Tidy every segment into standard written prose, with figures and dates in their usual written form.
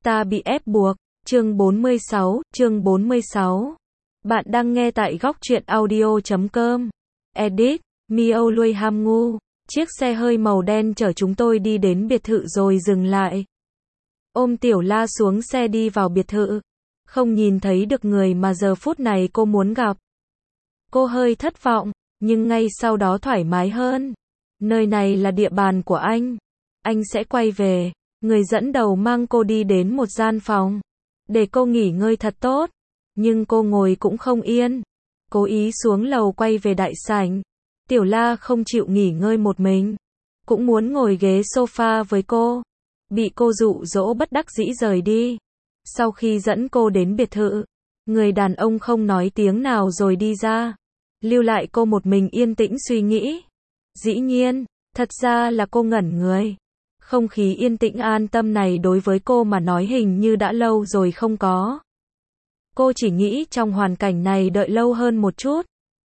Ta bị ép buộc, chương 46. Bạn đang nghe tại góc truyện audio.com. Edit, Miao Lui Ham Ngu. Chiếc xe hơi màu đen chở chúng tôi đi đến biệt thự rồi dừng lại. Ôm Tiểu La xuống xe đi vào biệt thự. Không nhìn thấy được người mà giờ phút này cô muốn gặp. Cô hơi thất vọng, nhưng ngay sau đó thoải mái hơn. Nơi này là địa bàn của anh. Anh sẽ quay về. Người dẫn đầu mang cô đi đến một gian phòng. Để cô nghỉ ngơi thật tốt. Nhưng cô ngồi cũng không yên. Cố ý xuống lầu quay về đại sảnh. Tiểu La không chịu nghỉ ngơi một mình. Cũng muốn ngồi ghế sofa với cô. Bị cô dụ dỗ bất đắc dĩ rời đi. Sau khi dẫn cô đến biệt thự, người đàn ông không nói tiếng nào rồi đi ra. Lưu lại cô một mình yên tĩnh suy nghĩ. Dĩ nhiên, thật ra là cô ngẩn người. Không khí yên tĩnh an tâm này đối với cô mà nói hình như đã lâu rồi không có. Cô chỉ nghĩ trong hoàn cảnh này đợi lâu hơn một chút.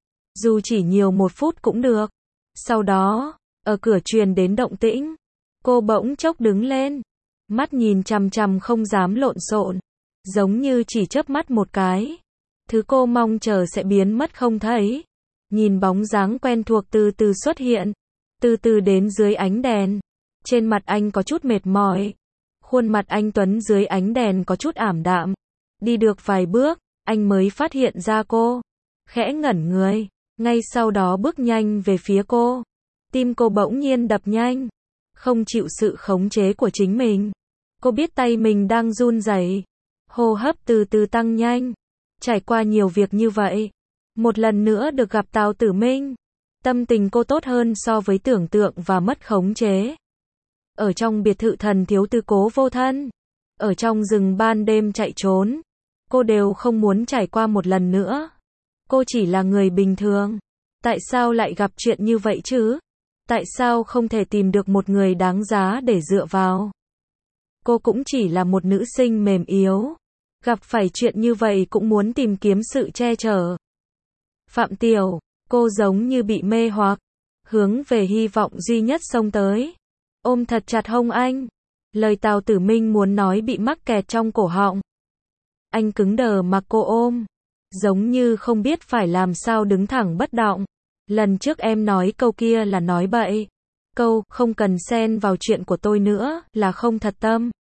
Dù chỉ nhiều một phút cũng được. Sau đó, ở cửa truyền đến động tĩnh. Cô bỗng chốc đứng lên. Mắt nhìn chằm chằm không dám lộn xộn. Giống như chỉ chớp mắt một cái. Thứ cô mong chờ sẽ biến mất không thấy. Nhìn bóng dáng quen thuộc từ từ xuất hiện. Từ từ đến dưới ánh đèn. Trên mặt anh có chút mệt mỏi. Khuôn mặt anh tuấn dưới ánh đèn có chút ảm đạm. Đi được vài bước, anh mới phát hiện ra cô. Khẽ ngẩn người. Ngay sau đó bước nhanh về phía cô. Tim cô bỗng nhiên đập nhanh. Không chịu sự khống chế của chính mình. Cô biết tay mình đang run rẩy. Hô hấp từ từ tăng nhanh. Trải qua nhiều việc như vậy. Một lần nữa được gặp Tào Tử Minh. Tâm tình cô tốt hơn so với tưởng tượng và mất khống chế. Ở trong biệt thự thần thiếu tư Cố Vô Thân. Ở trong rừng ban đêm chạy trốn. Cô đều không muốn trải qua một lần nữa. Cô chỉ là người bình thường. Tại sao lại gặp chuyện như vậy chứ? Tại sao không thể tìm được một người đáng giá để dựa vào? Cô cũng chỉ là một nữ sinh mềm yếu. Gặp phải chuyện như vậy cũng muốn tìm kiếm sự che chở. Phạm Tiểu, cô giống như bị mê hoặc. Hướng về hy vọng duy nhất xông tới. Ôm thật chặt hông anh. Lời Tào Tử Minh muốn nói bị mắc kẹt trong cổ họng. Anh cứng đờ mặc cô ôm. Giống như không biết phải làm sao đứng thẳng bất động. Lần trước em nói câu kia là nói bậy. Câu không cần xen vào chuyện của tôi nữa là không thật tâm.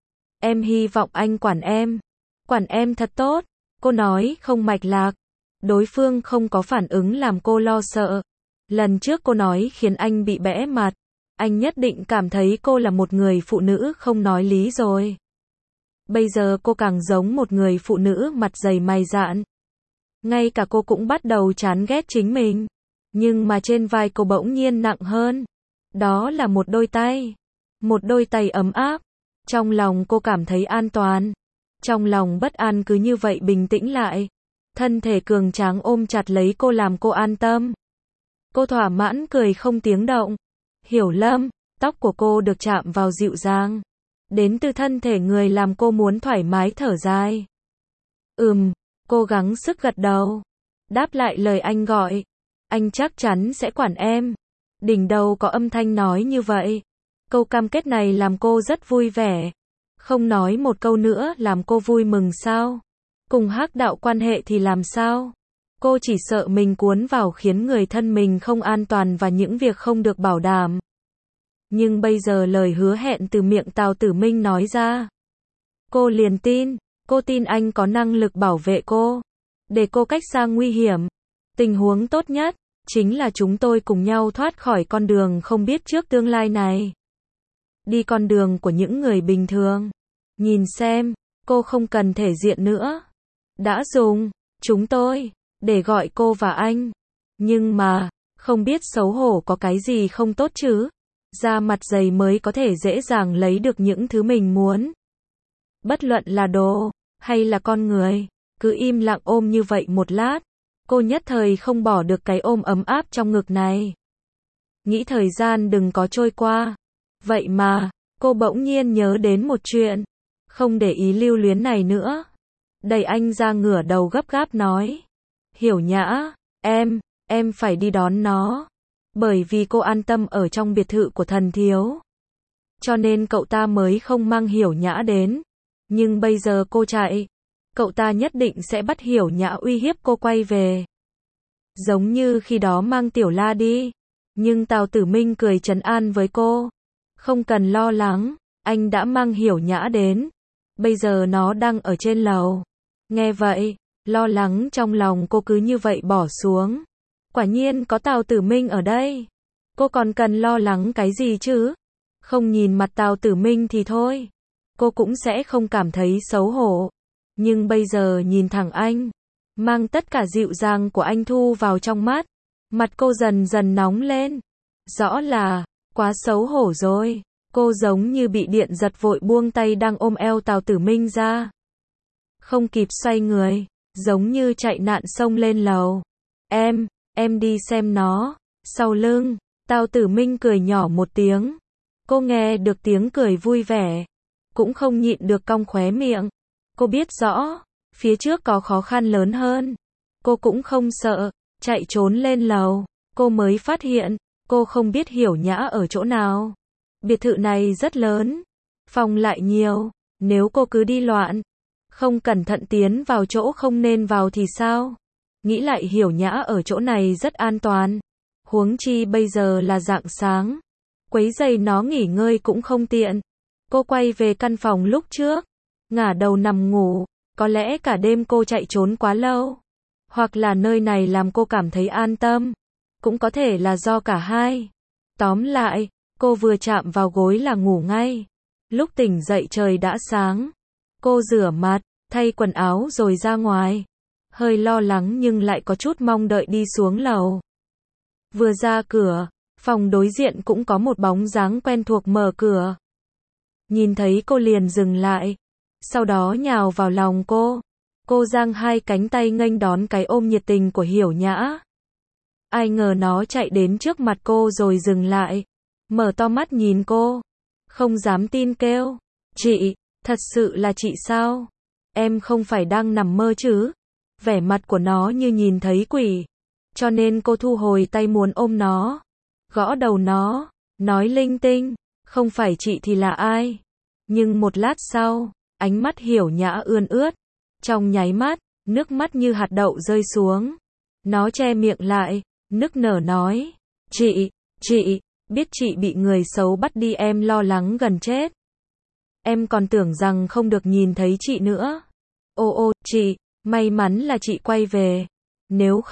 Em hy vọng anh quản em. Quản em thật tốt. Cô nói không mạch lạc. Đối phương không có phản ứng làm cô lo sợ. Lần trước cô nói khiến anh bị bẽ mặt. Anh nhất định cảm thấy cô là một người phụ nữ không nói lý rồi. Bây giờ cô càng giống một người phụ nữ mặt dày mày dạn. Ngay cả cô cũng bắt đầu chán ghét chính mình. Nhưng mà trên vai cô bỗng nhiên nặng hơn. Đó là một đôi tay. Một đôi tay ấm áp. Trong lòng cô cảm thấy an toàn. Trong lòng bất an cứ như vậy bình tĩnh lại. Thân thể cường tráng ôm chặt lấy cô làm cô an tâm. Cô thỏa mãn cười không tiếng động. Hiểu Lâm, tóc của cô được chạm vào dịu dàng. Đến từ thân thể người làm cô muốn thoải mái thở dài. Cố gắng sức gật đầu. Đáp lại lời anh gọi. Anh chắc chắn sẽ quản em. Đỉnh đầu có âm thanh nói như vậy. Câu cam kết này làm cô rất vui vẻ. Không nói một câu nữa làm cô vui mừng sao? Cùng Hắc Đạo quan hệ thì làm sao? Cô chỉ sợ mình cuốn vào khiến người thân mình không an toàn và những việc không được bảo đảm. Nhưng bây giờ lời hứa hẹn từ miệng Tào Tử Minh nói ra. Cô liền tin. Cô tin anh có năng lực bảo vệ cô. Để cô cách xa nguy hiểm. Tình huống tốt nhất chính là chúng tôi cùng nhau thoát khỏi con đường không biết trước tương lai này. Đi con đường của những người bình thường. Nhìn xem, cô không cần thể diện nữa. Đã dùng chúng tôi để gọi cô và anh. Nhưng mà, không biết xấu hổ có cái gì không tốt chứ. Da mặt dày mới có thể dễ dàng lấy được những thứ mình muốn. Bất luận là đồ, hay là con người. Cứ im lặng ôm như vậy một lát. Cô nhất thời không bỏ được cái ôm ấm áp trong ngực này. Nghĩ thời gian đừng có trôi qua. Vậy mà, cô bỗng nhiên nhớ đến một chuyện. Không để ý lưu luyến này nữa. Đẩy anh ra ngửa đầu gấp gáp nói. Hiểu Nhã, em phải đi đón nó. Bởi vì cô an tâm ở trong biệt thự của thần thiếu. Cho nên cậu ta mới không mang Hiểu Nhã đến. Nhưng bây giờ cô chạy, cậu ta nhất định sẽ bắt Hiểu Nhã uy hiếp cô quay về. Giống như khi đó mang Tiểu La đi. Nhưng Tào Tử Minh cười trấn an với cô. Không cần lo lắng, anh đã mang Hiểu Nhã đến. Bây giờ nó đang ở trên lầu. Nghe vậy, lo lắng trong lòng cô cứ như vậy bỏ xuống. Quả nhiên có Tào Tử Minh ở đây. Cô còn cần lo lắng cái gì chứ? Không nhìn mặt Tào Tử Minh thì thôi. Cô cũng sẽ không cảm thấy xấu hổ. Nhưng bây giờ nhìn thẳng anh, mang tất cả dịu dàng của anh thu vào trong mắt. Mặt cô dần dần nóng lên. Rõ là, quá xấu hổ rồi. Cô giống như bị điện giật vội buông tay đang ôm eo Tào Tử Minh ra. Không kịp xoay người, giống như chạy nạn xông lên lầu. Em đi xem nó. Sau lưng, Tào Tử Minh cười nhỏ một tiếng. Cô nghe được tiếng cười vui vẻ, cũng không nhịn được cong khóe miệng. Cô biết rõ, phía trước có khó khăn lớn hơn. Cô cũng không sợ, chạy trốn lên lầu. Cô mới phát hiện, cô không biết Hiểu Nhã ở chỗ nào. Biệt thự này rất lớn, phòng lại nhiều. Nếu cô cứ đi loạn, không cẩn thận tiến vào chỗ không nên vào thì sao? Nghĩ lại Hiểu Nhã ở chỗ này rất an toàn. Huống chi bây giờ là rạng sáng. Quấy rầy nó nghỉ ngơi cũng không tiện. Cô quay về căn phòng lúc trước, ngả đầu nằm ngủ. Có lẽ cả đêm cô chạy trốn quá lâu. Hoặc là nơi này làm cô cảm thấy an tâm. Cũng có thể là do cả hai. Tóm lại, cô vừa chạm vào gối là ngủ ngay. Lúc tỉnh dậy trời đã sáng. Cô rửa mặt, thay quần áo rồi ra ngoài. Hơi lo lắng nhưng lại có chút mong đợi đi xuống lầu. Vừa ra cửa, phòng đối diện cũng có một bóng dáng quen thuộc mở cửa. Nhìn thấy cô liền dừng lại. Sau đó nhào vào lòng cô. Cô giang hai cánh tay nghênh đón cái ôm nhiệt tình của Hiểu Nhã. Ai ngờ nó chạy đến trước mặt cô rồi dừng lại. Mở to mắt nhìn cô. Không dám tin kêu. Chị, thật sự là chị sao? Em không phải đang nằm mơ chứ? Vẻ mặt của nó như nhìn thấy quỷ. Cho nên cô thu hồi tay muốn ôm nó. Gõ đầu nó. Nói linh tinh. Không phải chị thì là ai? Nhưng một lát sau, ánh mắt Hiểu Nhã ươn ướt. Trong nháy mắt, nước mắt như hạt đậu rơi xuống. Nó che miệng lại, nức nở nói. Chị, biết chị bị người xấu bắt đi em lo lắng gần chết. Em còn tưởng rằng không được nhìn thấy chị nữa. Ô chị, may mắn là chị quay về. Nếu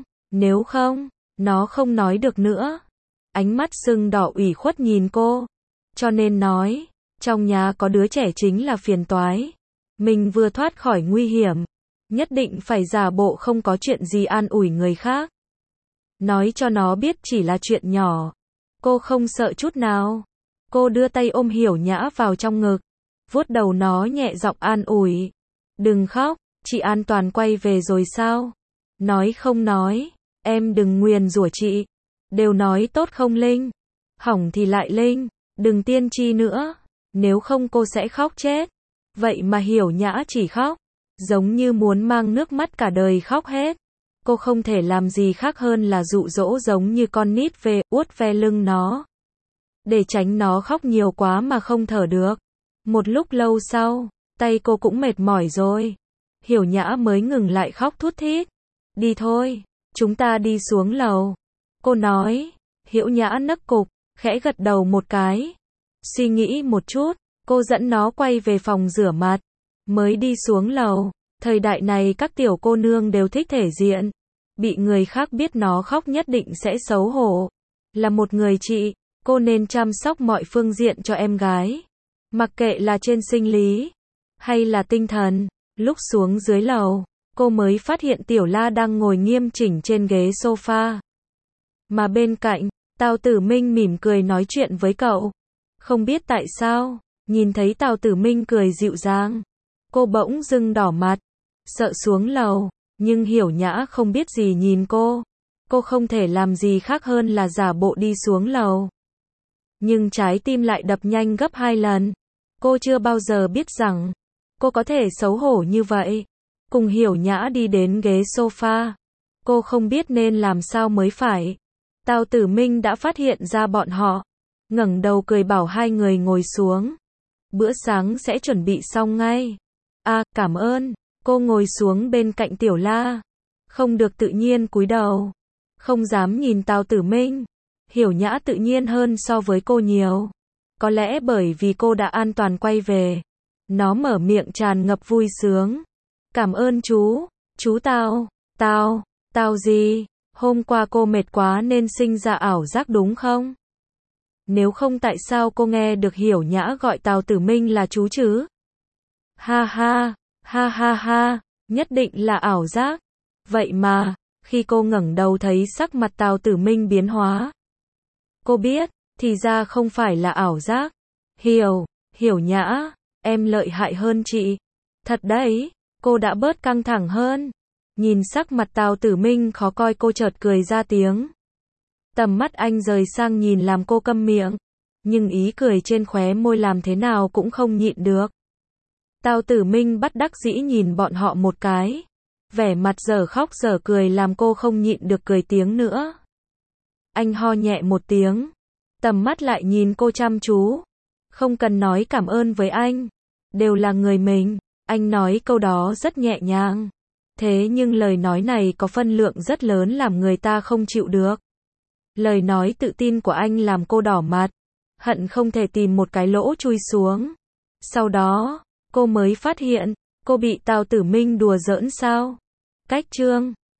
không, nó không nói được nữa. Ánh mắt sưng đỏ ủy khuất nhìn cô. Cho nên nói, trong nhà có đứa trẻ chính là phiền toái. Mình vừa thoát khỏi nguy hiểm, nhất định phải giả bộ không có chuyện gì an ủi người khác. Nói cho nó biết chỉ là chuyện nhỏ. Cô không sợ chút nào. Cô đưa tay ôm Hiểu Nhã vào trong ngực, vuốt đầu nó nhẹ giọng an ủi. Đừng khóc, chị an toàn quay về rồi sao? Nói không nói, em đừng nguyền rủa chị. Đều nói tốt không linh, hỏng thì lại linh, đừng tiên tri nữa, nếu không cô sẽ khóc chết. Vậy mà Hiểu Nhã chỉ khóc, giống như muốn mang nước mắt cả đời khóc hết. Cô không thể làm gì khác hơn là dụ dỗ giống như con nít về, uốt ve lưng nó. Để tránh nó khóc nhiều quá mà không thở được. Một lúc lâu sau, tay cô cũng mệt mỏi rồi. Hiểu Nhã mới ngừng lại khóc thút thít. Đi thôi, chúng ta đi xuống lầu. Cô nói. Hiểu Nhã nấc cục, khẽ gật đầu một cái. Suy nghĩ một chút, cô dẫn nó quay về phòng rửa mặt. Mới đi xuống lầu. Thời đại này các tiểu cô nương đều thích thể diện. Bị người khác biết nó khóc nhất định sẽ xấu hổ. Là một người chị, cô nên chăm sóc mọi phương diện cho em gái. Mặc kệ là trên sinh lý, hay là tinh thần. Lúc xuống dưới lầu, cô mới phát hiện Tiểu La đang ngồi nghiêm chỉnh trên ghế sofa. Mà bên cạnh, Tào Tử Minh mỉm cười nói chuyện với cậu. Không biết tại sao, nhìn thấy Tào Tử Minh cười dịu dàng, cô bỗng dưng đỏ mặt, sợ xuống lầu, nhưng Hiểu Nhã không biết gì nhìn cô. Cô không thể làm gì khác hơn là giả bộ đi xuống lầu. Nhưng trái tim lại đập nhanh gấp 2 lần. Cô chưa bao giờ biết rằng, cô có thể xấu hổ như vậy. Cùng Hiểu Nhã đi đến ghế sofa. Cô không biết nên làm sao mới phải. Tào Tử Minh đã phát hiện ra bọn họ. Ngẩng đầu cười bảo hai người ngồi xuống. Bữa sáng sẽ chuẩn bị xong ngay. À, cảm ơn. Cô ngồi xuống bên cạnh Tiểu La. Không được tự nhiên cúi đầu. Không dám nhìn Tào Tử Minh. Hiểu Nhã tự nhiên hơn so với cô nhiều. Có lẽ bởi vì cô đã an toàn quay về. Nó mở miệng tràn ngập vui sướng. Cảm ơn chú Tào. Tào gì? Hôm qua cô mệt quá nên sinh ra ảo giác đúng không? Nếu không tại sao cô nghe được Hiểu Nhã gọi Tào Tử Minh là chú chứ? Ha ha, nhất định là ảo giác. Vậy mà, khi cô ngẩng đầu thấy sắc mặt Tào Tử Minh biến hóa. Cô biết, thì ra không phải là ảo giác. Hiểu Nhã, em lợi hại hơn chị. Thật đấy, cô đã bớt căng thẳng hơn. Nhìn sắc mặt Tào Tử Minh khó coi cô chợt cười ra tiếng. Tầm mắt anh rời sang nhìn làm cô câm miệng. Nhưng ý cười trên khóe môi làm thế nào cũng không nhịn được. Tào Tử Minh bất đắc dĩ nhìn bọn họ một cái. Vẻ mặt dở khóc dở cười làm cô không nhịn được cười tiếng nữa. Anh ho nhẹ một tiếng. Tầm mắt lại nhìn cô chăm chú. Không cần nói cảm ơn với anh. Đều là người mình. Anh nói câu đó rất nhẹ nhàng. Thế nhưng lời nói này có phân lượng rất lớn làm người ta không chịu được. Lời nói tự tin của anh làm cô đỏ mặt. Hận không thể tìm một cái lỗ chui xuống. Sau đó, cô mới phát hiện, cô bị Tào Tử Minh đùa giỡn sao. Cách chương